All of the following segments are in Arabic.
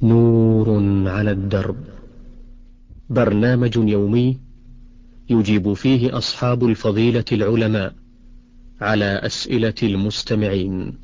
نور على الدرب، برنامج يومي يجيب فيه أصحاب الفضيلة العلماء على أسئلة المستمعين.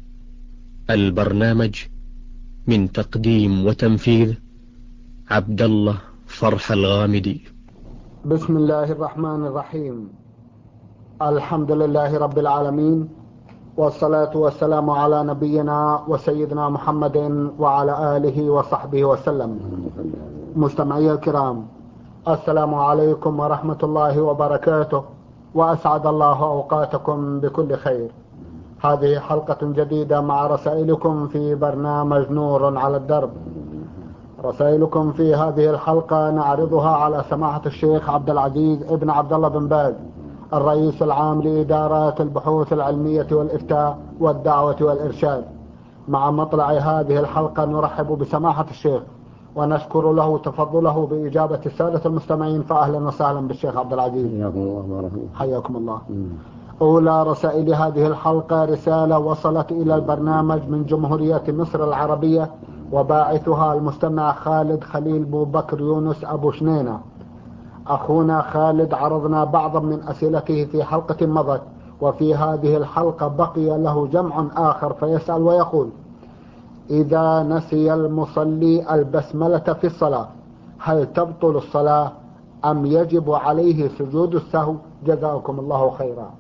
البرنامج من تقديم وتنفيذ عبد الله فرح الغامدي. بسم الله الرحمن الرحيم. الحمد لله رب العالمين، والصلاة والسلام على نبينا وسيدنا محمد وعلى آله وصحبه وسلم. مستمعي الكرام، السلام عليكم ورحمة الله وبركاته، وأسعد الله أوقاتكم بكل خير. هذه حلقة جديدة مع رسائلكم في برنامج نور على الدرب. رسائلكم في هذه الحلقة نعرضها على سماحة الشيخ عبد العزيز ابن عبد الله بن باز، الرئيس العام لإدارات البحوث العلمية والإفتاء والدعوة والإرشاد. مع مطلع هذه الحلقة نرحب بسماحة الشيخ ونشكر له تفضله بإجابة السادة المستمعين، فأهلا وسهلا بالشيخ عبد العزيز. حياكم الله وبارك فيك. حياكم الله. أولى رسائل هذه الحلقة رسالة وصلت إلى البرنامج من جمهورية مصر العربية، وباعثها المستمع خالد خليل بو بكر يونس أبو شنينة. أخونا خالد عرضنا بعضا من أسئلته في حلقة مضت، وفي هذه الحلقة بقي له جمع آخر فيسأل ويقول: إذا نسي المصلي البسملة في الصلاة هل تبطل الصلاة أم يجب عليه سجود السهو؟ جزاكم الله خيرا.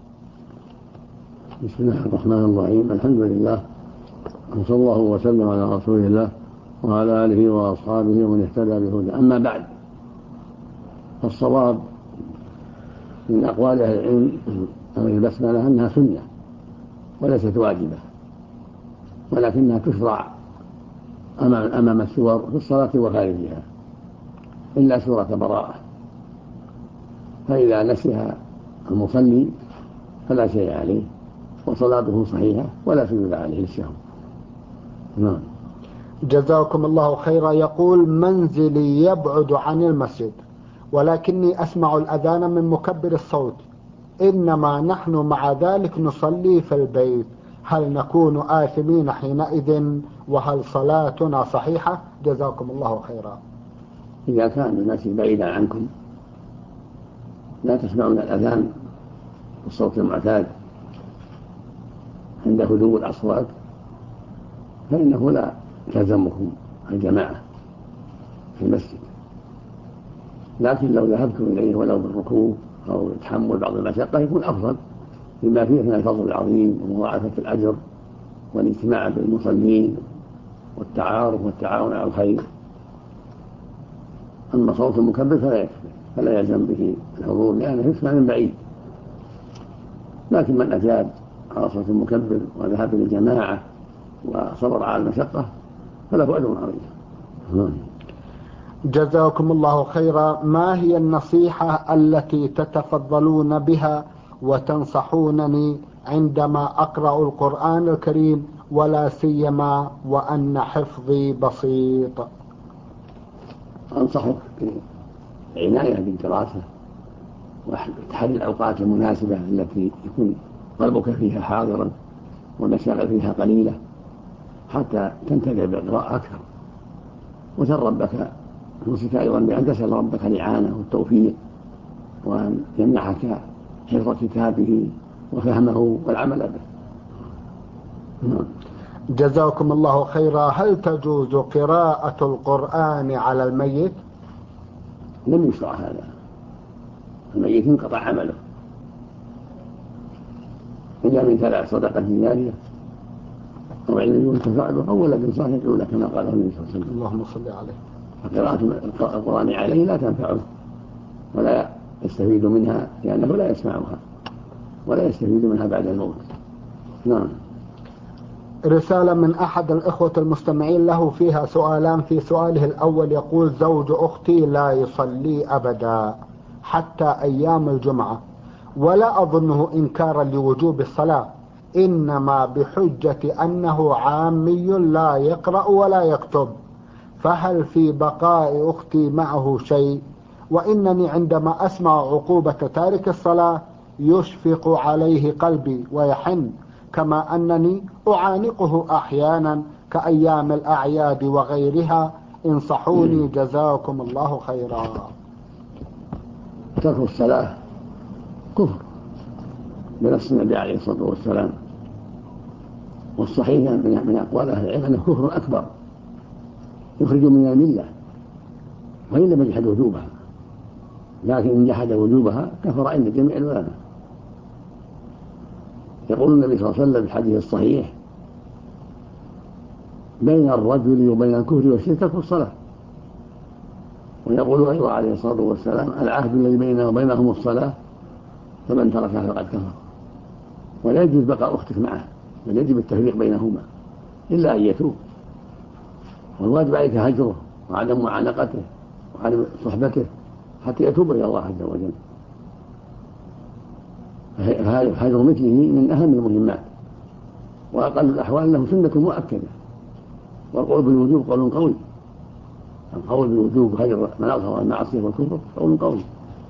بسم الله الرحمن الرحيم. الحمد لله، وصلى الله وسلم على رسول الله وعلى آله وأصحابه ومن اهتدى بهداه. أما بعد، فالصواب من أقوال أهل العلم أو البسملة أنها سنة وليست واجبة، ولكنها تشرع أمام السور في الصلاة وخارجها إلا سورة براءة، فإذا نسيها المصلي فلا شيء عليه وصلاته صحيحة ولا سجود عليه للسهو. نعم. جزاكم الله خيرا. يقول: منزلي يبعد عن المسجد ولكني أسمع الأذان من مكبر الصوت، إنما نحن مع ذلك نصلي في البيت، هل نكون آثمين حينئذ؟ وهل صلاتنا صحيحة؟ جزاكم الله خيرا. إذا كان الناس بعيدا عنكم لا تسمعون الأذان بالصوت المعتاد عند هدوء الأصوات فإنه لا تلزمكم الجماعة في المسجد، لكن لو ذهبتم إليه ولو بالركوب أو تحمل بعض المشقة يكون أفضل، بما فيه من الفضل العظيم ومضاعفة الأجر والاجتماع بالمصلين والتعارف والتعاون على الخير. أما صوت المكبر فلا يكفي، فلا يلزم به الحضور لأنه يسمع من بعيد، لكن من أجاب على صوت المكبر وذهب للجماعة وصبر على المشقة فله أجر عظيم. جزاكم الله خيرا. ما هي النصيحة التي تتفضلون بها وتنصحونني عندما أقرأ القرآن الكريم، ولا سيما وأن حفظي بسيط؟ أنصحك بالعناية بالدراسة وتحديد الأوقات المناسبة التي يكون قلبك فيها حاضرا والمشاغل فيها قليلة حتى تنتفع بالقراءة أكثر، وسل ربك نفسك أيضا بأن تسأل ربك الإعانة والتوفيق وأن يمنحك حفظ كتابه وفهمه والعمل به. جزاكم الله خيرا. هل تجوز قراءة القرآن على الميت؟ لم يشرع هذا، الميت انقطع عمله إلا من 3: صدقة جارية أو علم ينتفع به أو ولد صالح يدعو له كما قال النبي صلى الله عليه وسلم. اللهم صل عليه. فقراءة القرآن عليه لا تنفعه ولا يستفيد منها لأنه لا يسمعها ولا يستفيد منها بعد الموت. نعم. رسالة من أحد الإخوة المستمعين له فيها سؤالان. في سؤاله الأول يقول: زوج أختي لا يصلي أبدا حتى أيام الجمعة، ولا أظنه إنكارا لوجوب الصلاة، إنما بحجة أنه عامي لا يقرأ ولا يكتب، فهل في بقاء أختي معه شيء؟ وإنني عندما أسمع عقوبة تارك الصلاة يشفق عليه قلبي ويحن، كما أنني أعانقه أحيانا، كأيام الأعياد وغيرها؟ انصحوني جزاكم الله خيرا. ترك الصلاة كفر بنص النبي عليه الصلاة والسلام، والصحيح من أقوال أهل العلم أنه كفر أكبر يخرج من الملة، وإن لم يجحد وجوبها، لكن إن جحد وجوبها كفر عند جميع العلماء. يقول النبي صلى الله عليه وسلم في الحديث الصحيح: بين الرجل وبين الكفر والشرك ترك الصلاة. ويقول أيضا عليه الصلاة والسلام: العهد الذي بيننا وبينهم الصلاة، فمن تركها فقد كفر. ولا يجوز بقاء أختك معه، بل يجب التفريق بينهما إلا أن يتوب، والواجب عليك هجره وعدم معانقته وعدم صحبته حتى يتوب إلى الله عز وجل. هجر مثله من أهم المهمات، وأقل الأحوال أنه سنة مؤكدة، والقول بالوجوب قول قوي. القول بالوجوب هجر من أظهر المعصية والكفر قول قوي.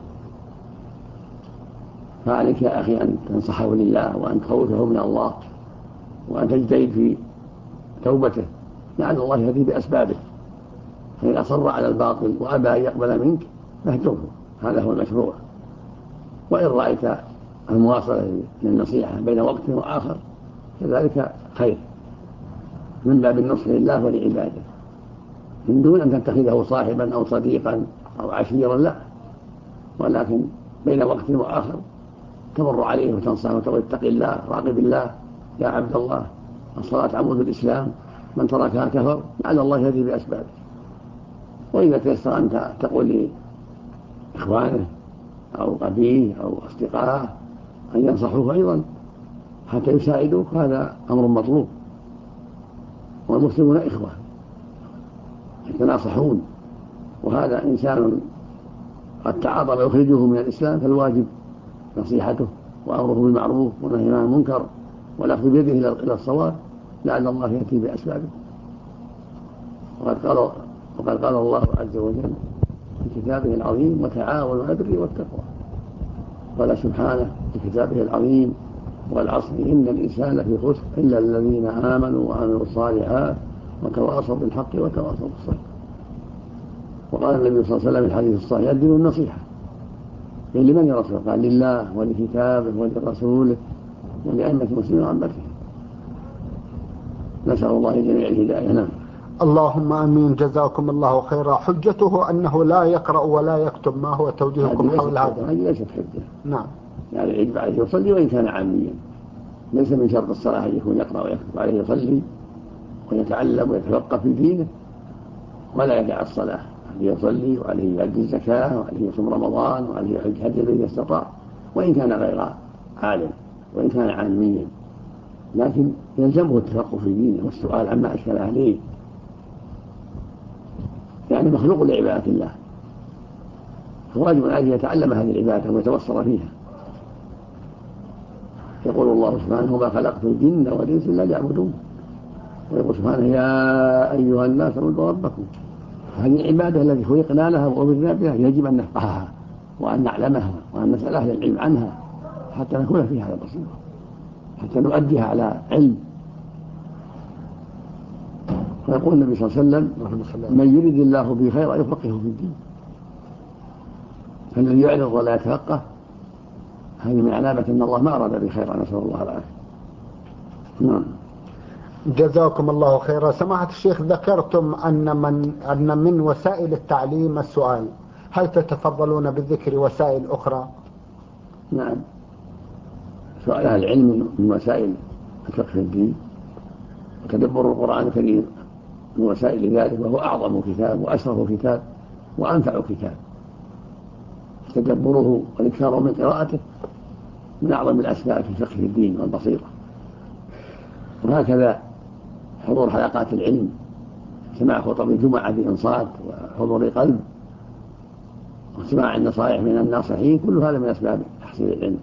فعليك يا أخي أن تنصحه لله، وأن تخوفه من الله، وأن تجتهد في توبته، لعل الله يهدي بأسبابه. فإن أصر على الباطل وأبى أن يقبل منك فاهجره، هذا هو المشروع. وإن رأيت المواصلة للنصيحة بين وقت وآخر كذلك خير، من باب النصح لله ولعباده، من دون أن تتخذه صاحبا أو صديقا أو عشيرا، لا، ولكن بين وقت وآخر تمر عليه وتنصحه وتقول: اتق الله، راقب الله يا عبد الله، الصلاة عمود الإسلام، من تركها كفر، لعل الله يهدي بأسبابه. وإذا تيسر أنت تقول لإخوانه أو أبيه أو أصدقائه أن ينصحوه أيضا حتى يساعدوك، هذا أمر مطلوب. والمسلمون إخوة يتناصحون، وهذا إنسان قد تعاطى يخرجه من الإسلام، فالواجب نصيحته وأمره بالمعروف ونهيه عن المنكر والأخذ بيده إلى الصواب، لعل الله يأتي بأسبابه. وقد قال الله عز وجل في كتابه العظيم: وتعاونوا على البر والتقوى. قال سبحانه في كتابه العظيم: والعصر إن الإنسان لفي خسر إلا الذين آمنوا وعملوا الصالحات وتواصوا بالحق وتواصوا بالصبر. وقال النبي صلى الله عليه وسلم في الحديث الصحيح: الدين النصيحة. لمن يا رسول الله؟ قال: لله ولكتابه ولرسوله ولأئمة المسلمين وعامته. نسأل الله جميع الهداية. نعم. اللهم امين، جزاكم الله خيرا. حجته انه لا يقرأ ولا يكتب، ما هو توجيهكم حول هذا؟ هذه ليست حجة. نعم. يعني يجب عليه يصلي وإن كان عاميا، ليس من شرط الصلاة أن يكون يقرأ ويكتب، عليه يصلي ويتعلم ويتفقه في دينه ولا يدع الصلاة، عليه يصلي وعليه يؤدي الزكاة وعليه يصوم رمضان وعليه يحج حج إذا استطاع، وإن كان غير عالم وإن كان عاميا، لكن يلزمه التفقه في دينه والسؤال عما أشكل عليه، يعني مخلوق لعبادة الله، فواجب عليه يتعلم هذه العبادة ويتوصل فيها. يقول الله سبحانه: وما خلقت الجن والإنس إلا ليعبدون. ويقول سبحانه: يا أيها الناس اعبدوا ربكم. هذه العبادة التي خلقنا لها وأمرنا بها يجب أن نفقهها وأن نعلمها وأن نسأل أهل العلم عنها حتى نكون فيها على بصيرة، حتى نؤديها على علم. ويقول النبي صلى الله عليه وسلم: من يريد الله به خيرا يفقهه في الدين. فالذي يعرض ولا يتفقه هذه من علامة أن الله ما أراد به خيرا، نسأل الله العافية. نعم. جزاكم الله خيرا. سماحة الشيخ، ذكرتم أن من وسائل التعليم السؤال، هل تتفضلون بالذكر وسائل أخرى؟ نعم، سؤال أهل العلم من وسائل الفقه في الدين، وتدبر القرآن الكريم من وسائل ذلك، وهو أعظم كتاب وأشرف كتاب وأنفع كتاب. تدبره والإكثار من قراءته من أعظم الأسباب في فقه الدين والبصيرة. وهكذا حضور حلقات العلم، سماع خطب الجمعة بإنصات وحضور قلب، وسماع النصائح من الناصحين، كل هذا من أسباب تحصيل العلم.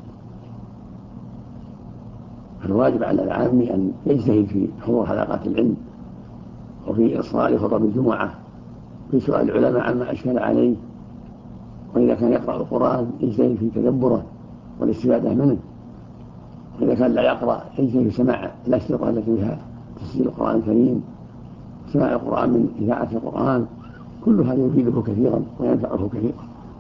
فالواجب على العام أن يجتهد في حضور حلقات العلم، وفي إصغاء خطب الجمعة، في سؤال العلماء عما أشكل عليه، وإذا كان يقرأ القرآن يجتهد في تدبره والاستفادة منه، وإذا كان لا يقرأ يجتهد في سماع الأشرطة التي فيها تفسير القرآن الكريم سماع القرآن من إذاعة القرآن، كل هذا يفيده كثيرا وينفعه كثيرا.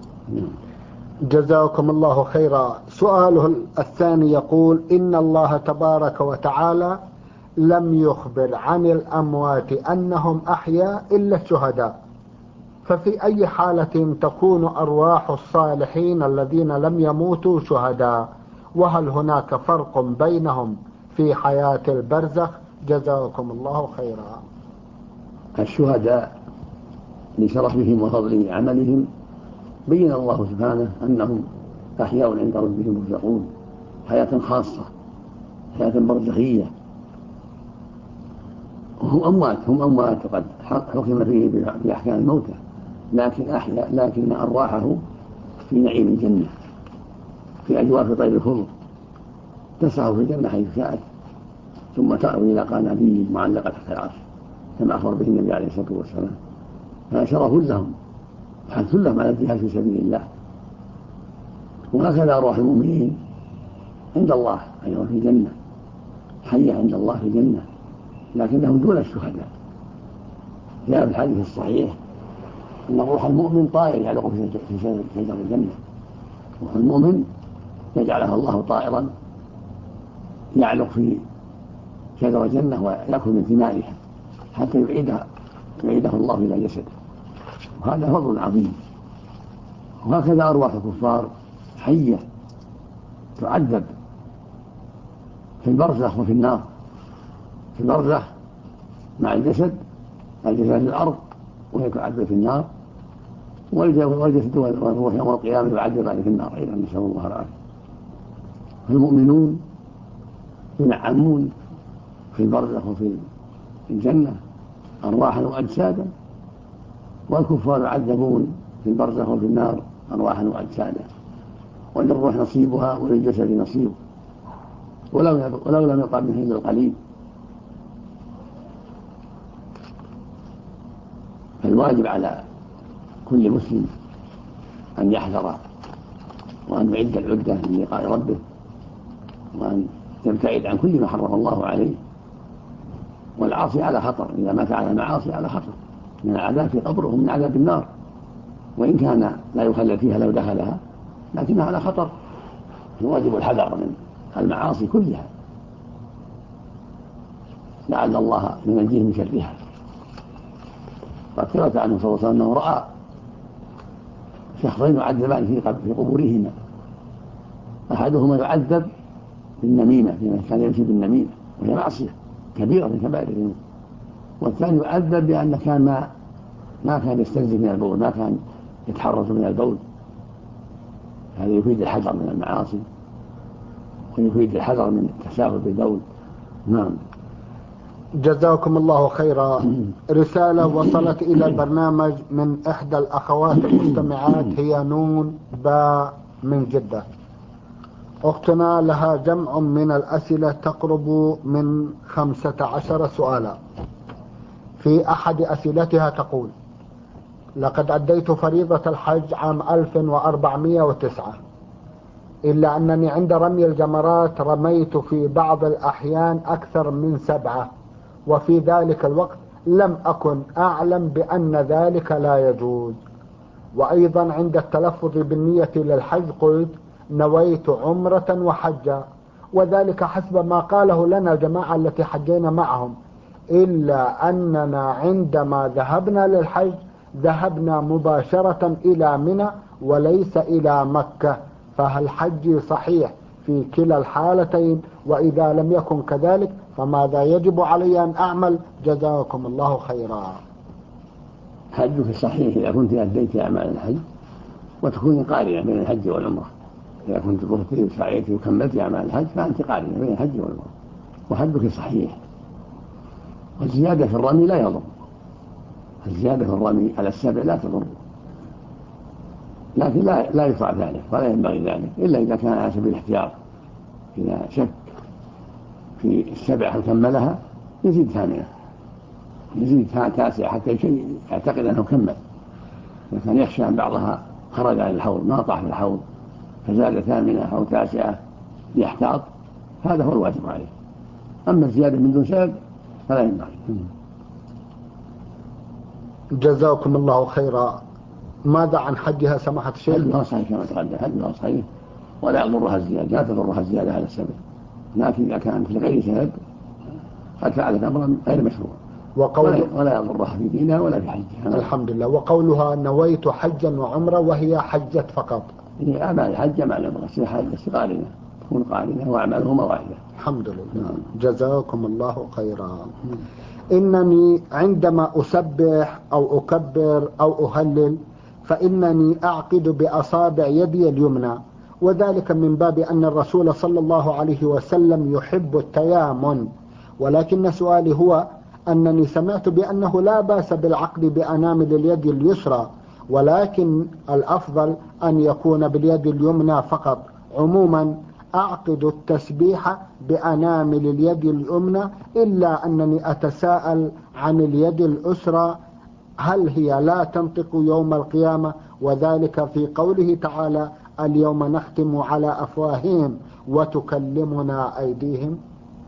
جزاكم الله خيرا. سؤاله الثاني يقول: إن الله تبارك وتعالى لم يخبر عن الأموات أنهم أحياء إلا الشهداء، ففي أي حالة تكون أرواح الصالحين الذين لم يموتوا شهداء؟ وهل هناك فرق بينهم في حياة البرزخ؟ جزاكم الله خيرا. الشهداء لشرفهم وفضل عملهم بين الله سبحانه أنهم أحياء عند ربهم يرزقون حياة خاصة، حياة برزخية، وهم أموات وقد حكم فيه بأحكام الموتى، لكن أحياء، لكن أرواحه في نعيم الجنة في أجواف طير الخضر تسعى في الجنة حيث شاءت، ثم تأوي إلى قناديل معلقة تحت العرش كما أخبر به النبي عليه الصلاة والسلام. هذا شرف لهم وحث لهم على الجهاد في سبيل الله. وهكذا أرواح المؤمنين عند الله أيضا في الجنة، حية عند الله في الجنة، لكنهم دون الشهداء. جاء في الحديث الصحيح أن روح المؤمن طائر يعلق في شجر الجنة. روح المؤمن يجعلها الله طائرا يعلق في شجر الجنة ويأكل من ثمارها حتى يعيده الله إلى جسده، وهذا فضل عظيم. وهكذا أرواح الكفار حية تعذب في البرزخ وفي النار. في البرزخ مع الجسد في الأرض وهي تعذب في النار، والجسد والروح يوم القيامة يعذب في النار أيضا، نسأل الله العافية. فالمؤمنون ينعمون في البرزخ وفي الجنة أرواحا وأجسادا، والكفار يعذبون في البرزخ وفي النار أرواحا وأجسادا، وللروح نصيبها وللجسد نصيبه ولو لم يقع منه إلا القليل. فالواجب على كل مسلم أن يحذر وأن يعد العدة للقاء ربه، وأن يبتعد عن كل ما حرم الله عليه. والعاصي على خطر، إذا مات على المعاصي على خطر من العذاب في قبره ومن عذاب النار، وإن كان لا يخلد فيها لو دخلها لكنها على خطر. الواجب الحذر من المعاصي كلها لعل الله ينجيه من شرها. قد ثبت عنه صلى الله عليه وسلم أنه رأى شخصين يعذبان في قبورهما، أحدهما يعذب بالنميمة فيما كان يمشي بالنميمة وهي معصية كبيرة من كبائر الذنوب، والثاني يعذب بأن كان ما كان يستنزف من البول، ما كان يتحرز من البول. هذا يفيد الحذر من المعاصي ويفيد الحذر من التساهل بالبول. نعم. جزاكم الله خيرا. رسالة وصلت إلى البرنامج من إحدى الأخوات المستمعات، هي نون باء من جدة. أختنا لها جمع من الأسئلة تقرب من 15 سؤالا. في أحد أسئلتها تقول: لقد أديت فريضة الحج عام 1409، إلا أنني عند رمي الجمرات رميت في بعض الأحيان أكثر من 7، وفي ذلك الوقت لم أكن أعلم بأن ذلك لا يجوز. وأيضا عند التلفظ بالنية للحج قلت نويت عمرة وحجا، وذلك حسب ما قاله لنا الجماعة التي حجينا معهم، إلا أننا عندما ذهبنا للحج ذهبنا مباشرة إلى منى وليس إلى مكة، فهل حجي صحيح في كلا الحالتين؟ وإذا لم يكن كذلك فماذا يجب علي أن أعمل؟ جزاكم الله خيرا. حجك صحيح إذا كنت أديت أعمال الحج وتكون قارنة بين الحج والعمرة. إذا كنت طفت وسعيت وكملت أعمال الحج فأنت قارنة بين الحج والعمرة وحجك صحيح. والزيادة في الرمي لا يضر، الزيادة في الرمي على 7 لا تضر، لكن لا يفعل ذلك ولا ينبغي ذلك إلا إذا كان على سبيل الاحتياط. إذا شك في 7 هل كملها يزيد 8، يزيد 9 حتى يعتقد أنه كمل. إذا كان يخشى أن بعضها خرج عن الحوض ما طاح في الحوض فزاد 8 أو 9 يحتاط، هذا هو الواجب عليه. أما الزيادة من دون سبب فلا ينبغي. جزاكم الله خيرا. ماذا عن حجها سماحة الشيخ؟ حجها صحيح كما تقدم، حجها صحيح ولا يضرها الزيادة، لا تضرها الزيادة على السبب، لكن إذا كانت لغير سبب قد فعلت أمرا غير مشروع ولا يضرها في دينها ولا في حجها. الحمد لله. وقولها نويت حجا وعمرة وهي حجت فقط، هي أعمال الحج مع العمرة قارنة، تكون قارنة وأعمالهما واحدة. الحمد لله. جزاكم الله خيرا. إنني عندما أسبح أو أكبر أو أهلل فإنني أعقد بأصابع يدي اليمنى، وذلك من باب أن الرسول صلى الله عليه وسلم يحب التيامن، ولكن سؤالي هو أنني سمعت بأنه لا بأس بالعقد بأنامل اليد اليسرى، ولكن الأفضل أن يكون باليد اليمنى فقط. عموما أعقد التسبيح بأنامل اليد اليمنى، إلا أنني أتساءل عن اليد الأسرى، هل هي لا تنطق يوم القيامة؟ وذلك في قوله تعالى اليوم نختم على أفواههم وتكلمنا أيديهم.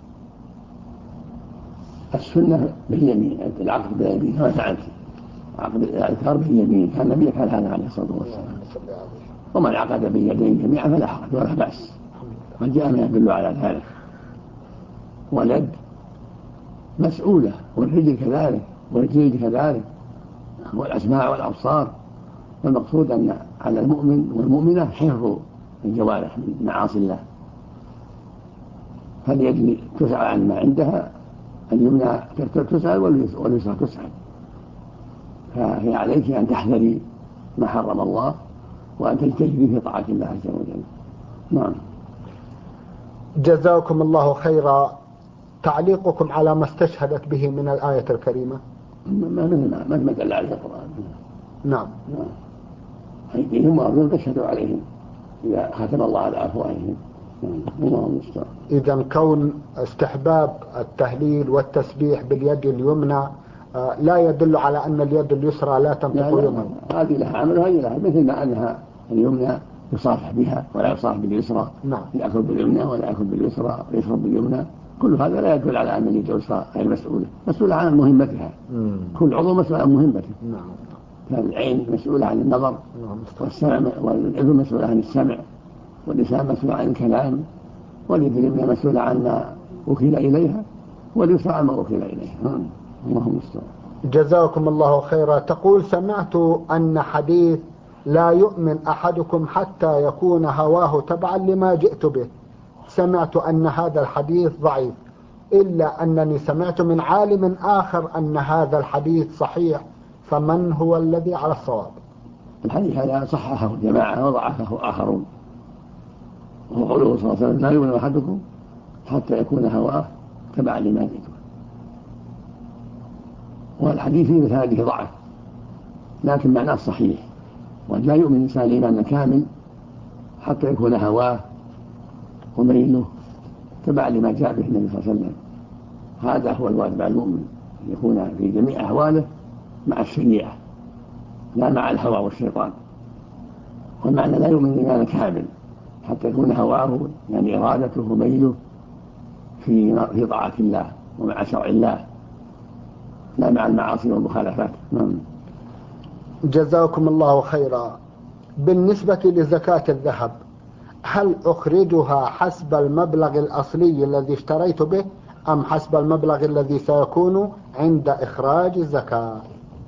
السنة باليمين، العقد باليمين كما فعلت، عقد الاعتار باليمين، كان النبي فعل هذا عليه الصلاة والسلام. ومن عقد باليدين جميعا فلا حرج ولا بأس، قد جاء ما يدل على ذلك. واليد مسؤولة، والرجل كذلك، والجلد كذلك، والأسماع والأبصار. والمقصود أن على المؤمن والمؤمنة حفظ الجوارح من معاصي الله، فاليد تسأل عن ما عندها، اليمنى تسأل واليسرى تسأل، فهي عليك أن تحذري ما حرم الله وأن تجتهدي في طاعة الله عز وجل. نعم. جزاكم الله خيرا. تعليقكم على ما استشهدت به من الآية الكريمة؟ ما دل عليه القرآن. نعم. أيديهم وأرجلهم تشهد عليهم إذا ختم الله على أفواههم. إذا كون استحباب التهليل والتسبيح باليد اليمنى لا يدل على أن اليد اليسرى لا تنطق يمنى. هذه لها عمل وهي لها، مثل ما أنها اليمنى يصافح بها ولا يصافح باليسرى. نعم. يأكل باليمنى ولا يأكل باليسرى ويشرب باليمنى، كل هذا لا يدل على أن اليد اليسرى غير مسؤولة عن مهمتها. كل عضو مسؤول عن مهمته. نعم. فالعين مسؤولة عن النظر، والسمع والأذن مسؤولة عن السمع، واللسان مسؤول عن الكلام، واليد اليمنى مسؤولة عن ما وكل إليها، واليسرى عن ما وكل إليها. الله المستعان. جزاكم الله خيرا. تقول سمعت أن حديث لا يؤمن أحدكم حتى يكون هواه تبعا لما جئت به، سمعت أن هذا الحديث ضعيف، إلا أنني سمعت من عالم آخر أن هذا الحديث صحيح، فمن هو الذي على الصواب؟ الحديث هذا صححه جماعة وضعفه آخرون، وهو قوله صلى الله عليه وسلم لا يؤمن أحدكم حتى يكون هواه تبعا لما جئت به. والحديث في هذه ضعف، لكن معناه صحيح، ولا يؤمن الإنسان إيمانا كامل حتى يكون هواه وميله تبعا لما جاء به النبي صلى الله عليه وسلم. هذا هو الواجب على المؤمن، يكون في جميع أحواله مع الشريعة لا مع الهوى والشيطان. والمعنى لا يؤمن إيمانا كامل حتى يكون هواه يعني إرادته وميله في طاعة الله ومع شرع الله، لا مع المعاصي والمخالفات. جزاكم الله خيرا. بالنسبة لزكاة الذهب، هل أخرجها حسب المبلغ الأصلي الذي اشتريت به أم حسب المبلغ الذي سيكون عند إخراج الزكاة؟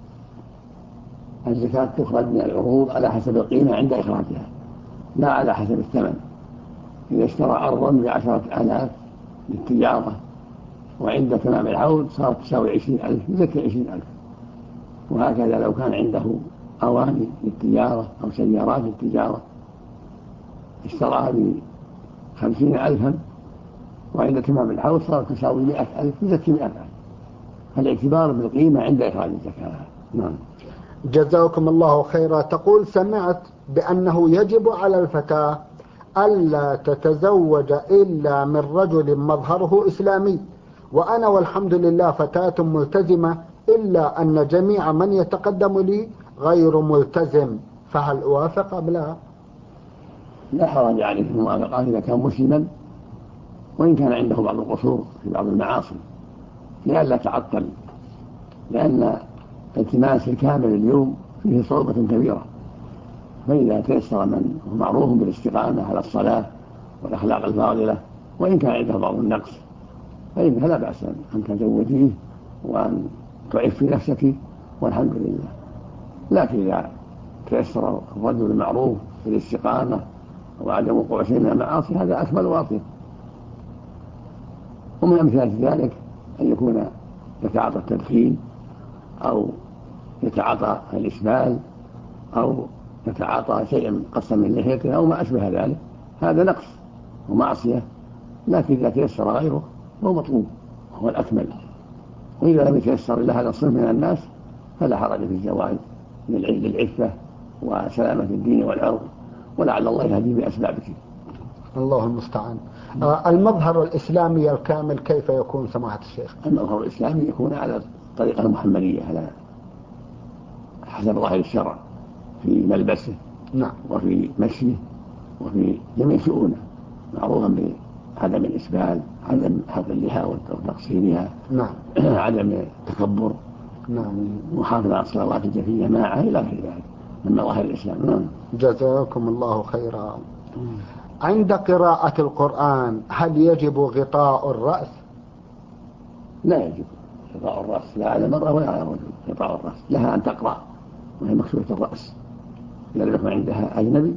الزكاة تخرج من العروض على حسب القيمة عند إخراجها، لا على حسب الثمن. إذا اشترى أرضا ب10,000 للتجارة وعند تمام العود صارت تساوي 20,000 يزكي 20,000. وهكذا لو كان عنده أواني للتجارة أو سيارات للتجارة اشتراها ب50,000 وعند تمام العود صارت تساوي 100,000 يزكي 100,000. فالاعتبار بالقيمة عند إخراج الزكاة. نعم. جزاكم الله خيرا. تقول سمعت بأنه يجب على الفتاة ألا تتزوج إلا من رجل مظهره إسلامي، وأنا والحمد لله فتاة ملتزمة، إلا أن جميع من يتقدم لي غير ملتزم، فهل أوافق أم لا؟ لا حرج عليه في الموافقة إذا كان مسلما، وإن كان عنده بعض القصور في بعض المعاصي، لئلا تعطل، لأن التماس الكامل اليوم فيه صعوبة كبيرة، فإذا تيسر من هو معروف بالاستقامة على الصلاة والأخلاق الفاضلة وإن كان عنده بعض النقص فإنها لا بأس أن تزوديه وأن تعفي نفسك والحمد لله. لكن إذا تيسر الرجل المعروف بالاستقامة وعدم وقوع شيء من المعاصي هذا أكمل واطيب. ومن أمثلة ذلك أن يكون يتعاطى التدخين أو يتعاطى الإسبال أو يتعاطى شيئا قصا من لحيته أو ما أشبه ذلك، هذا نقص ومعصية، لكن إذا تيسر غيره هو مطلوب وهو الأكمل. وإذا لم يتيسر إلا هذا الصنف من الناس فلا حرج في الزواج للعفة وسلامة الدين والعرض، ولعل الله يهدي بأسبابك. الله المستعان. المظهر الإسلامي الكامل كيف يكون سماحة الشيخ؟ المظهر الإسلامي يكون على الطريقة المحمدية على حسب ظاهر الشرع في ملبسه نعم. وفي مشيه وفي جميع شؤونه، معروفا بعدم الإسبال، عدم حق اللحى وتقصيرها، نعم. عدم التكبر، نعم. محافظة على الصلوات في جماعة إلى غير ذلك من مظاهر الإسلام. نعم. جزاكم الله خيرا. عند قراءة القرآن هل يجب غطاء الرأس؟ لا يجب غطاء الرأس، لا على المرأة ولا على الرجل غطاء الرأس، لها أن تقرأ وهي مكشوفة الرأس إذا لم يكن عندها أجنبي،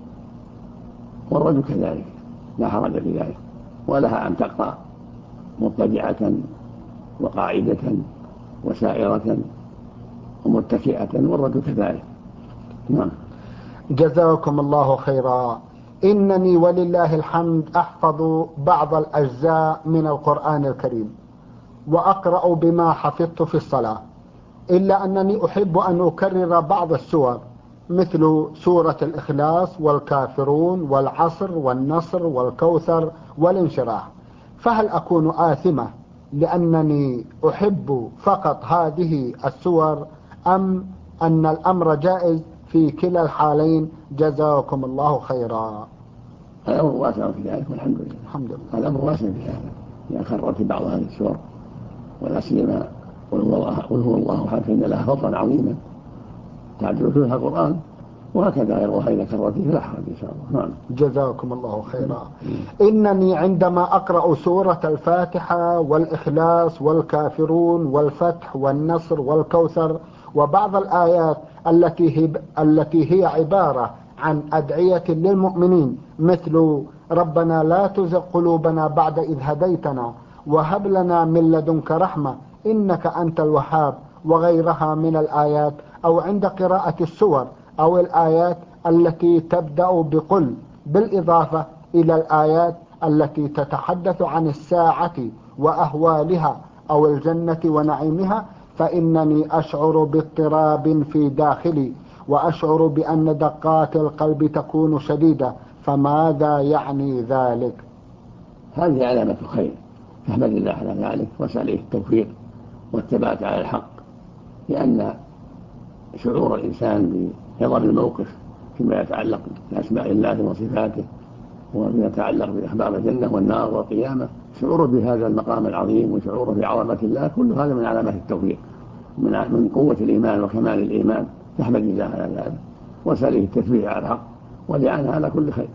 والرجل كذلك لا حرج في ذلك، ولها أن تقرأ مضطجعة وقاعدة وسائرة ومتكئة، والرجل كذلك. نعم. جزاكم الله خيرا. إنني ولله الحمد أحفظ بعض الأجزاء من القرآن الكريم وأقرأ بما حفظت في الصلاة، إلا أنني أحب أن أكرر بعض السور مثل سورة الإخلاص والكافرون والعصر والنصر والكوثر والانشراح، فهل أكون آثمة لأنني أحب فقط هذه السور أم أن الأمر جائز في كلا الحالين؟ جزاكم الله خيرا. الأمر واسع في ذلك والحمد لله. الحمد لله. الأمر واسع في هذا إذا كررت بعض هذه السور، ولا سيما قل هو الله أحد فإن لها فضلا عظيما تعدل فيها القرآن، وهكذا غيرها إذا كررت فلا حرج إن شاء الله. نعم. جزاكم الله خيرا. إنني عندما أقرأ سورة الفاتحة والإخلاص والكافرون والفتح والنصر والكوثر وبعض الآيات التي هي عبارة عن أدعية للمؤمنين مثل ربنا لا تزغ قلوبنا بعد إذ هديتنا وهب لنا من لدنك رحمة إنك أنت الوهاب وغيرها من الآيات، أو عند قراءة السور أو الآيات التي تبدأ بقل بالإضافة إلى الآيات التي تتحدث عن الساعة وأهوالها أو الجنة ونعيمها، فإنني أشعر باضطراب في داخلي وأشعر بأن دقات القلب تكون شديدة، فماذا يعني ذلك؟ هذه علامة خير، فاحمد الله على ذلك واسأله التوفيق والثبات على الحق، لأن شعور الإنسان بنظر الموقف فيما يتعلق بأسماء الله وصفاته وفيما يتعلق بأخبار الجنة والنار والقيامة، شعوره بهذا المقام العظيم وشعوره بعظمة الله، كل هذا من علامات التوفيق من قوة الإيمان وكمال الإيمان، فاحمد الله على ذلك واسأله التثبيت على الحق والإعانة على كل خير.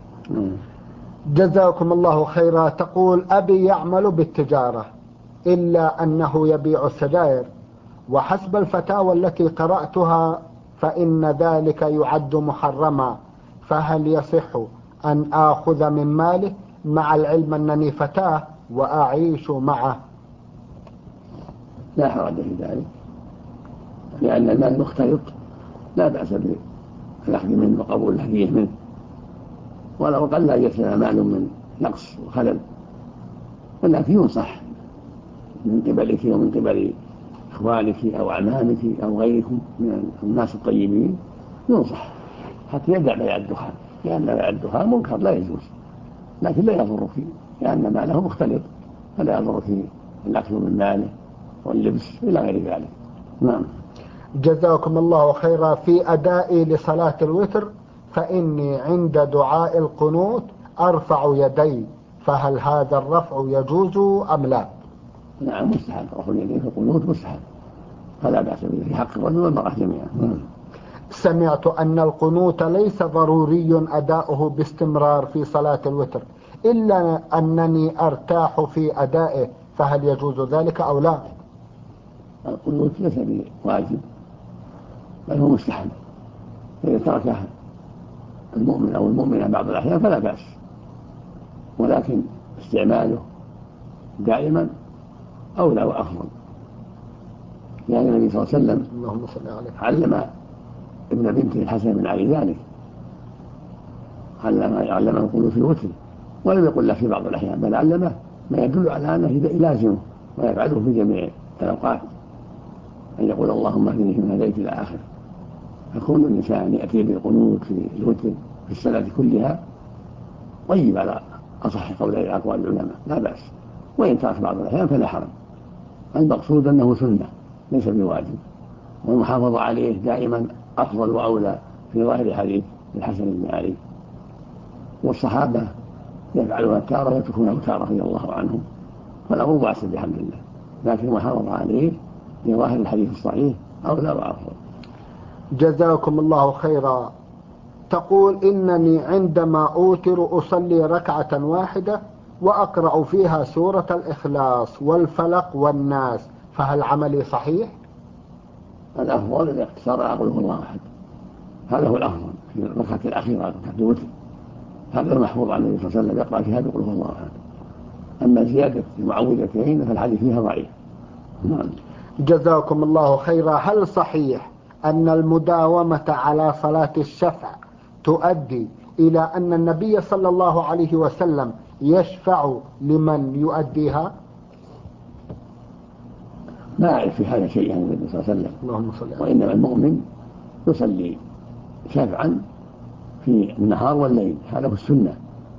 جزاكم الله خيرا. تقول أبي يعمل بالتجارة إلا أنه يبيع السجائر، وحسب الفتاوى التي قرأتها فإن ذلك يعد محرما، فهل يصح أن آخذ من ماله مع العلم أنني فتاة وأعيش معه؟ لا حرج في ذلك، لأن المال مختلط لا بأس بالأخذ منه وقبول الهدية منه، ولو قل لا يسلم مال من نقص وخلل، ولكن ينصح من قبلك ومن قبل إخوانك أو أعمامك أو غيركم من الناس الطيبين، ينصح حتى يدع بيع الدخان، لأن بيع الدخان منكر لا يجوز، لكن لا يضر فيه لأن ماله مختلط، فلا يضر فيه الأكل من ماله واللبس إلى غير ذلك. نعم. جزاكم الله خيرا. في أدائي لصلاة الوتر فإني عند دعاء القنوت أرفع يدي، فهل هذا الرفع يجوز أم لا؟ نعم مستحب، رفع اليدين في القنوت مستحب، فلا بأس به في حق الرجل والمرأة جميعا. سمعت أن القنوت ليس ضروري أداؤه باستمرار في صلاة الوتر إلا أنني أرتاح في أدائه، فهل يجوز ذلك أو لا؟ القنوت ليس بواجب بل هو مستحب، فإذا تركه المؤمن أو المؤمنة بعض الأحيان فلا بأس، ولكن استعماله دائما أولى وأفضل، لأن النبي صلى الله عليه وسلم علم ابن بنته الحسن بن علي ذلك، علمه القنوت في الوتر، ولم يقل له في بعض الأحيان، بل علمه ما يدل على أنه يلازمه ويفعله في جميع الأوقات، أن يقول اللهم اهدني فيمن هديت إلى آخره. فكون الإنسان يأتي بالقنوت في الوتر في الصلاة كلها طيب على أصح قولي أقوال العلماء، لا بأس، وإن ترك بعض الأحيان فلا حرج. المقصود أنه سنة ليس بواجب، والمحافظة عليه دائما أفضل وأولى في ظاهر حديث الحسن بن علي، والصحابة يفعلها تارة ويتركونها تارة رضي الله عنهم، فالأمر واسع بحمد الله، لكن المحافظة عليه في ظاهر الحديث الصحيح أولى وأفضل. جزاكم الله خيرا. تقول إنني عندما أوتر أصلي ركعة واحدة وأقرأ فيها سورة الإخلاص والفلق والناس، فهل عملي صحيح؟ الأفضل الاقتصار على قل هو الله أحد، هذا هو الأفضل في الركعة الأخيرة، ركعة الوتر، هذا المحفوظ عن النبي صلى الله عليه وسلم يقرأ فيها بقل هو الله أحد. أما زيادة المعوذتين فالحديث فيها ضعيف. جزاكم الله خيرا. هل صحيح أن المداومة على صلاة الشفع تؤدي إلى أن النبي صلى الله عليه وسلم يشفع لمن يؤديها؟ ما أعرف في هذا شيء عن النبي صلى الله عليه وسلم، اللهم صل على وإنما المؤمن يصلي شفعا في النهار والليل، هذا هو السنة.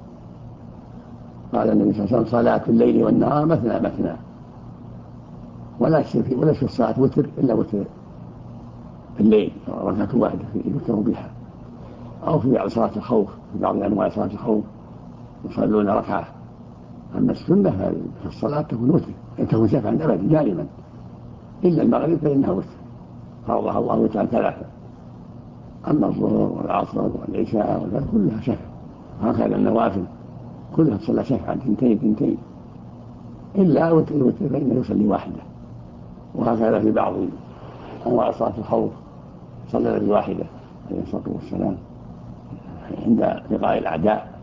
قال النبي صلى الله عليه وسلم صلاة الليل والنهار مثنى مثنى، ولا في الصلاة وتر إلا وتر الليل ركعة واحدة يوتر بها، أو في بعض صلاة الخوف، في بعض أنواع صلاة الخوف يصلون ركعة. أما السنة في الصلاة تكون وتر، تكون شفعا أبدا دائما، إلا المغرب فإنها وتر، فرضها الله وتر ثلاثة. أما الظهر والعصر والعشاء والفجر كلها شفع، وهكذا النوافل كلها تصلى شفعا تنتين، إلا وتر فإنه يصلي واحدة. وهكذا في بعض أنواع صلاة الخوف صلى الواحدة عليه الصلاة والسلام عند لقاء الأعداء.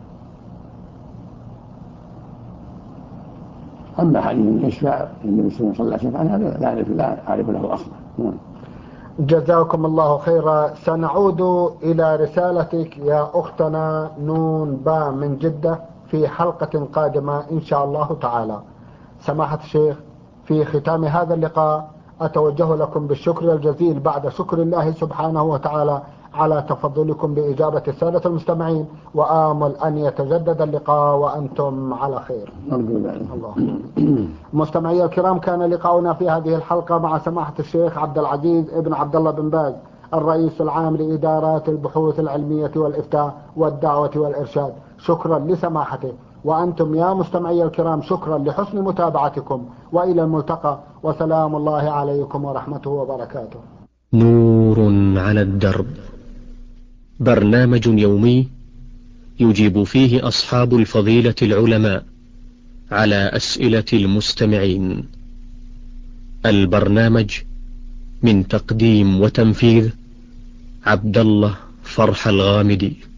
أما حديث يشفع النبي صلى الله عليه وسلم هذا لا أعرف له أصلا. جزاكم الله خيرا. سنعود إلى رسالتك يا أختنا نون با من جدة في حلقة قادمة إن شاء الله تعالى. سماحة الشيخ، في ختام هذا اللقاء أتوجه لكم بالشكر الجزيل بعد شكر الله سبحانه وتعالى على تفضلكم بإجابة السادة المستمعين، وآمل أن يتجدد اللقاء وأنتم على خير. الله. مستمعي الكرام، كان لقاؤنا في هذه الحلقة مع سماحة الشيخ عبد العزيز ابن عبد الله بن باز، الرئيس العام لإدارات البحوث العلمية والإفتاء والدعوة والإرشاد. شكرا لسماحته، وأنتم يا مستمعي الكرام شكرا لحسن متابعتكم، وإلى الملتقى، وسلام الله عليكم ورحمته وبركاته. نور على الدرب، برنامج يومي يجيب فيه أصحاب الفضيلة العلماء على أسئلة المستمعين. البرنامج من تقديم وتنفيذ عبد الله فرح الغامدي.